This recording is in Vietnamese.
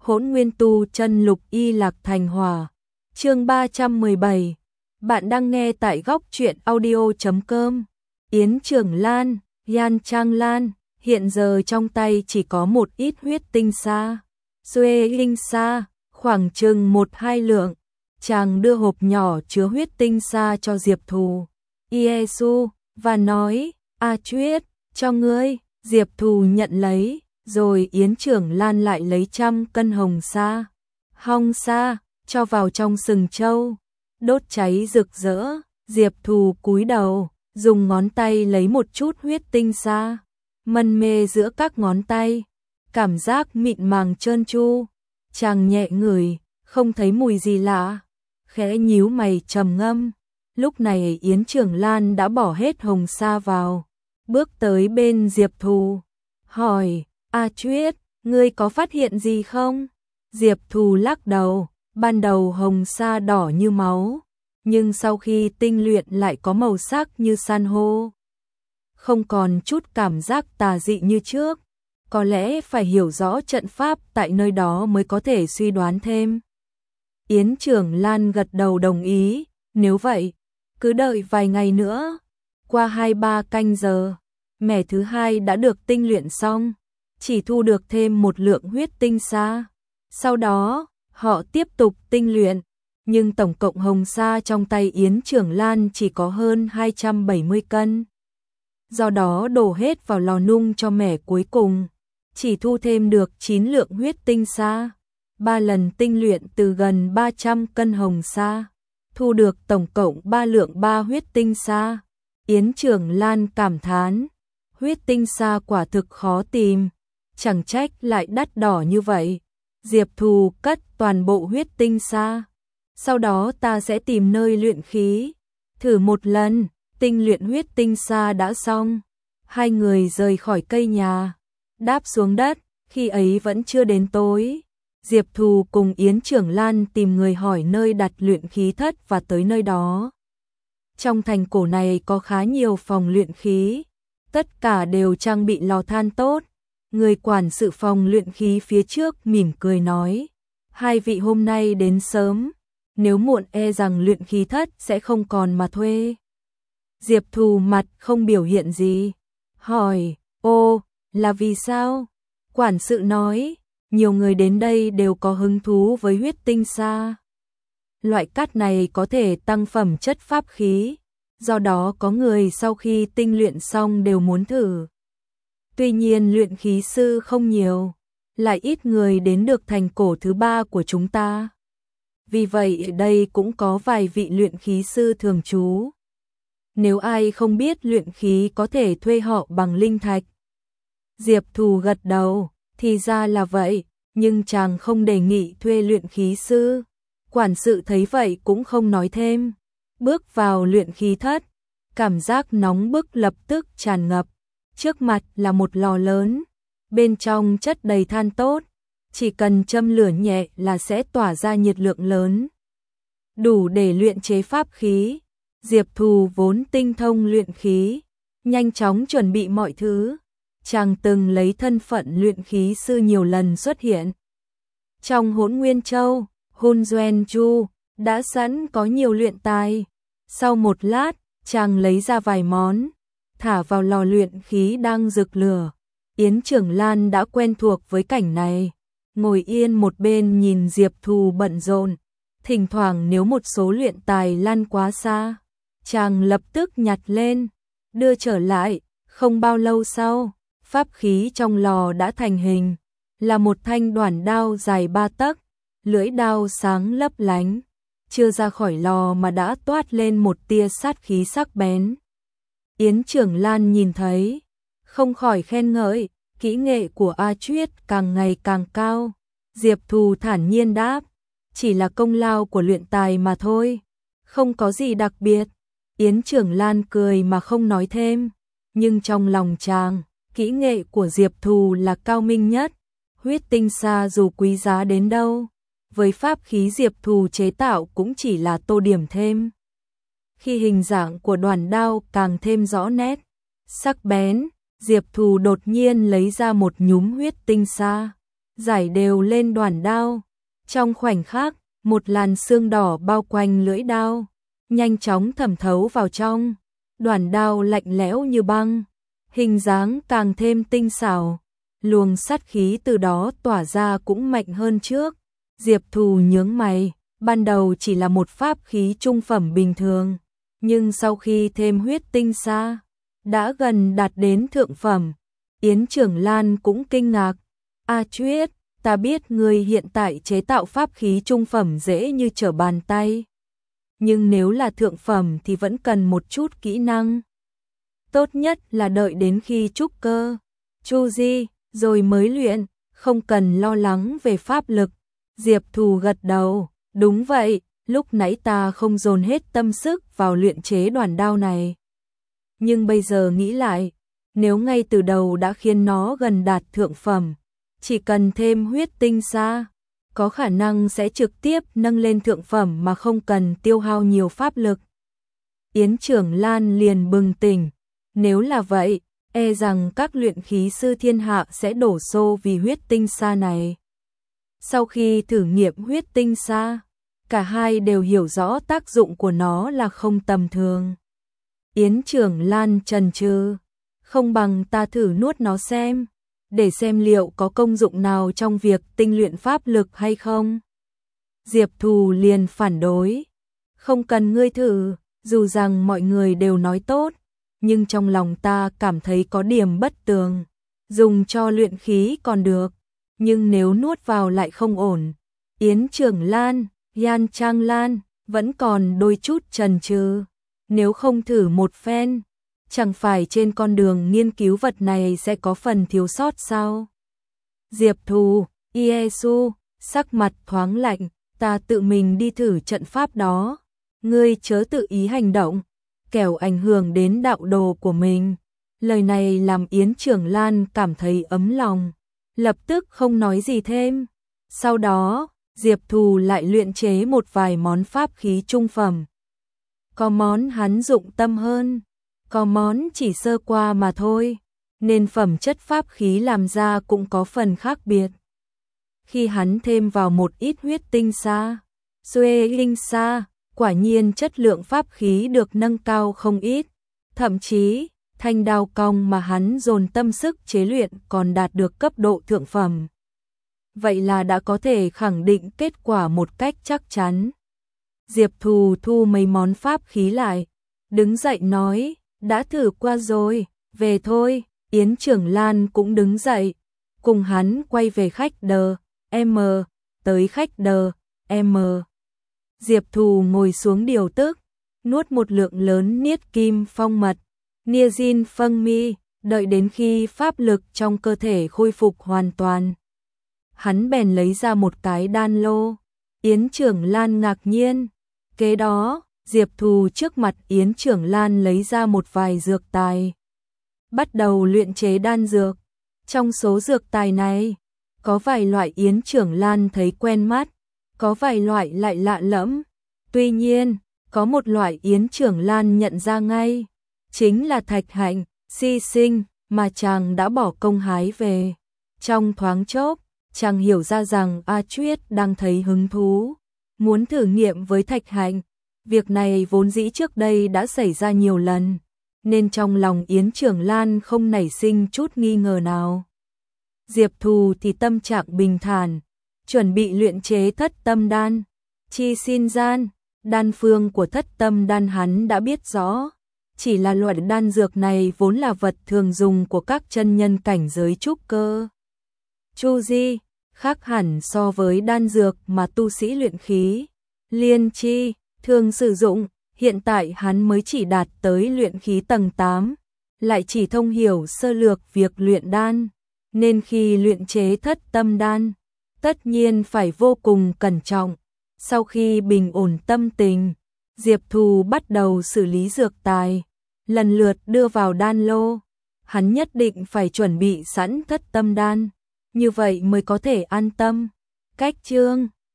Hỗn Nguyên Tu Chân Lục Y Lạc Thành Hỏa. Chương 317. Bạn đang nghe tại góc truyện audio.com. Yến Trường Lan, Yan Trang Lan, hiện giờ trong tay chỉ có một ít huyết tinh sa, Xuê Linh sa, khoảng chừng 1-2 lượng. Chàng đưa hộp nhỏ chứa huyết tinh sa cho Diệp Thù, Yesu, và nói, A Chuyết, cho ngươi. Diệp Thù nhận lấy, rồi Yến Trường Lan lại lấy 100 cân hồng sa, hong sa, cho vào trong sừng trâu, đốt cháy rực rỡ. Diệp Thù cúi đầu, dùng ngón tay lấy một chút huyết tinh sa, mân mê giữa các ngón tay, cảm giác mịn màng trơn tru. Chàng nhẹ ngửi, không thấy mùi gì lạ, khẽ nhíu mày trầm ngâm. Lúc này Yến Trường Lan đã bỏ hết hồng sa vào, bước tới bên Diệp Thù, hỏi, A Chuyết, ngươi có phát hiện gì không? Diệp Thù lắc đầu, ban đầu hồng sa đỏ như máu, nhưng sau khi tinh luyện lại có màu sắc như san hô, không còn chút cảm giác tà dị như trước. Có lẽ phải hiểu rõ trận pháp tại nơi đó mới có thể suy đoán thêm. Yến Trường Lan gật đầu đồng ý, nếu vậy, cứ đợi vài ngày nữa. Qua 2-3 canh giờ, mẻ thứ hai đã được tinh luyện xong, chỉ thu được thêm một lượng huyết tinh sa. Sau đó, họ tiếp tục tinh luyện, nhưng tổng cộng hồng sa trong tay Yến Trường Lan chỉ có hơn 270 cân. Do đó đổ hết vào lò nung cho mẻ cuối cùng, chỉ thu thêm được 9 lượng huyết tinh sa. 3 lần tinh luyện từ gần 300 cân hồng sa, thu được tổng cộng 3 lượng 3 huyết tinh sa. Yến Trường Lan cảm thán, huyết tinh sa quả thực khó tìm, chẳng trách lại đắt đỏ như vậy. Diệp Thù cất toàn bộ huyết tinh sa, sau đó ta sẽ tìm nơi luyện khí, thử một lần. Tinh luyện huyết tinh sa đã xong, hai người rời khỏi cây nhà, đáp xuống đất. Khi ấy vẫn chưa đến tối, Diệp Thù cùng Yến Trường Lan tìm người hỏi nơi đặt luyện khí thất và tới nơi đó. Trong thành cổ này có khá nhiều phòng luyện khí, tất cả đều trang bị lò than tốt. Người quản sự phòng luyện khí phía trước mỉm cười nói, hai vị hôm nay đến sớm, nếu muộn e rằng luyện khí thất sẽ không còn mà thuê. Diệp Thù mặt không biểu hiện gì, hỏi, ô, là vì sao? Quản sự nói, nhiều người đến đây đều có hứng thú với huyết tinh sa. Loại cát này có thể tăng phẩm chất pháp khí, do đó có người sau khi tinh luyện xong đều muốn thử. Tuy nhiên luyện khí sư không nhiều, lại ít người đến được thành cổ thứ 3 của chúng ta. Vì vậy ở đây cũng có vài vị luyện khí sư thường trú. Nếu ai không biết luyện khí có thể thuê họ bằng linh thạch. Diệp Thù gật đầu, thì ra là vậy, nhưng chàng không đề nghị thuê luyện khí sư. Quản sự thấy vậy cũng không nói thêm. Bước vào luyện khí thất, cảm giác nóng bức lập tức tràn ngập. Trước mặt là một lò lớn, bên trong chất đầy than tốt, chỉ cần châm lửa nhẹ là sẽ tỏa ra nhiệt lượng lớn, đủ để luyện chế pháp khí. Diệp Thù vốn tinh thông luyện khí, nhanh chóng chuẩn bị mọi thứ. Chàng từng lấy thân phận luyện khí sư nhiều lần xuất hiện trong Hỗn Nguyên Châu, Hun Duen Chu, đã sẵn có nhiều luyện tài. Sau một lát, chàng lấy ra vài món, thả vào lò luyện khí đang rực lửa. Yến Trường Lan đã quen thuộc với cảnh này, ngồi yên một bên nhìn Diệp Thù bận rộn. Thỉnh thoảng nếu một số luyện tài lăn quá xa, chàng lập tức nhặt lên, đưa trở lại. Không bao lâu sau, pháp khí trong lò đã thành hình, là một thanh đoản đao dài 3 tấc, lưỡi đao sáng lấp lánh, chưa ra khỏi lò mà đã toát lên một tia sát khí sắc bén. Yến Trường Lan nhìn thấy, không khỏi khen ngợi, kỹ nghệ của A Chuyết càng ngày càng cao. Diệp Thù thản nhiên đáp, chỉ là công lao của luyện tài mà thôi, không có gì đặc biệt. Yến Trường Lan cười mà không nói thêm, nhưng trong lòng chàng, kỹ nghệ của Diệp Thù là cao minh nhất. Huyết tinh sa dù quý giá đến đâu, với pháp khí Diệp Thù chế tạo cũng chỉ là tô điểm thêm. Khi hình dạng của đoản đao càng thêm rõ nét, sắc bén, Diệp Thù đột nhiên lấy ra một nhúm huyết tinh sa, giải đều lên đoản đao. Trong khoảnh khắc, một làn sương đỏ bao quanh lưỡi đao, nhanh chóng thẩm thấu vào trong. Đoản đao lạnh lẽo như băng, hình dáng càng thêm tinh xảo. Luồng sát khí từ đó tỏa ra cũng mạnh hơn trước. Diệp Thù nhướng mày, ban đầu chỉ là một pháp khí trung phẩm bình thường, nhưng sau khi thêm huyết tinh sa, đã gần đạt đến thượng phẩm. Yến Trưởng Lan cũng kinh ngạc. A Chuyết, ta biết ngươi hiện tại chế tạo pháp khí trung phẩm dễ như trở bàn tay. Nhưng nếu là thượng phẩm thì vẫn cần một chút kỹ năng. Tốt nhất là đợi đến khi trúc cơ, chu di, rồi mới luyện, không cần lo lắng về pháp lực. Diệp Thù gật đầu, đúng vậy, lúc nãy ta không dồn hết tâm sức vào luyện chế đoản đao này. Nhưng bây giờ nghĩ lại, nếu ngay từ đầu đã khiến nó gần đạt thượng phẩm, chỉ cần thêm huyết tinh sa, có khả năng sẽ trực tiếp nâng lên thượng phẩm mà không cần tiêu hao nhiều pháp lực. Yến Trưởng Lan liền bừng tỉnh, nếu là vậy, e rằng các luyện khí sư thiên hạ sẽ đổ xô vì huyết tinh sa này. Sau khi thử nghiệm huyết tinh sa, cả hai đều hiểu rõ tác dụng của nó là không tầm thường. Yến Trưởng Lan chần chừ, không bằng ta thử nuốt nó xem, để xem liệu có công dụng nào trong việc tinh luyện pháp lực hay không. Diệp Thù liền phản đối, không cần ngươi thử, dù rằng mọi người đều nói tốt, nhưng trong lòng ta cảm thấy có điểm bất tường. Dùng cho luyện khí còn được, nhưng nếu nuốt vào lại không ổn. Yến Trưởng Lan, Yan Trang Lan vẫn còn đôi chút chần chừ. Nếu không thử một phen, chẳng phải trên con đường nghiên cứu vật này sẽ có phần thiếu sót sao? Diệp Thù, Iesu, sắc mặt thoáng lạnh, ta tự mình đi thử trận pháp đó. Ngươi chớ tự ý hành động, kẻo ảnh hưởng đến đạo đồ của mình. Lời này làm Yến Trưởng Lan cảm thấy ấm lòng, lập tức không nói gì thêm. Sau đó, Diệp Thù lại luyện chế một vài món pháp khí trung phẩm. Có món hắn dụng tâm hơn, có món chỉ sơ qua mà thôi, nên phẩm chất pháp khí làm ra cũng có phần khác biệt. Khi hắn thêm vào một ít huyết tinh sa, xuê linh sa, quả nhiên chất lượng pháp khí được nâng cao không ít, thậm chí thanh đao cong mà hắn dồn tâm sức chế luyện còn đạt được cấp độ thượng phẩm. Vậy là đã có thể khẳng định kết quả một cách chắc chắn. Diệp Thù thu mấy món pháp khí lại, đứng dậy nói, đã thử qua rồi, về thôi. Yến Trưởng Lan cũng đứng dậy, cùng hắn quay về khách đờ, M, tới khách đờ, M. Diệp Thù ngồi xuống điều tức, nuốt một lượng lớn niết kim phong mật, Niacin phân mi, đợi đến khi pháp lực trong cơ thể khôi phục hoàn toàn. Hắn bèn lấy ra một cái đan lô. Yến Trưởng Lan ngạc nhiên. Kế đó, Diệp Thù trước mặt Yến Trưởng Lan lấy ra một vài dược tài, bắt đầu luyện chế đan dược. Trong số dược tài này, có vài loại Yến Trưởng Lan thấy quen mắt, có vài loại lại lạ lẫm. Tuy nhiên, có một loại Yến Trưởng Lan nhận ra ngay, chính là thạch hạnh, si sinh, mà chàng đã bỏ công hái về. Trong thoáng chốc, chàng hiểu ra rằng A Chuyết đang thấy hứng thú, muốn thử nghiệm với thạch hạnh. Việc này vốn dĩ trước đây đã xảy ra nhiều lần, nên trong lòng Yến Trưởng Lan không nảy sinh chút nghi ngờ nào. Diệp Thù thì tâm trạng bình thản, chuẩn bị luyện chế thất tâm đan. Chi xin gian, đan phương của thất tâm đan hắn đã biết rõ, chỉ là loại đan dược này vốn là vật thường dùng của các chân nhân cảnh giới trúc cơ. Chu di, khác hẳn so với đan dược mà tu sĩ luyện khí, liên chi, thường sử dụng. Hiện tại hắn mới chỉ đạt tới luyện khí tầng 8, lại chỉ thông hiểu sơ lược việc luyện đan, nên khi luyện chế thất tâm đan, tất nhiên phải vô cùng cẩn trọng. Sau khi bình ổn tâm tình, Diệp Thù bắt đầu xử lý dược tài, lần lượt đưa vào đan lô. Hắn nhất định phải chuẩn bị sẵn thất tâm đan, như vậy mới có thể an tâm. Cách chương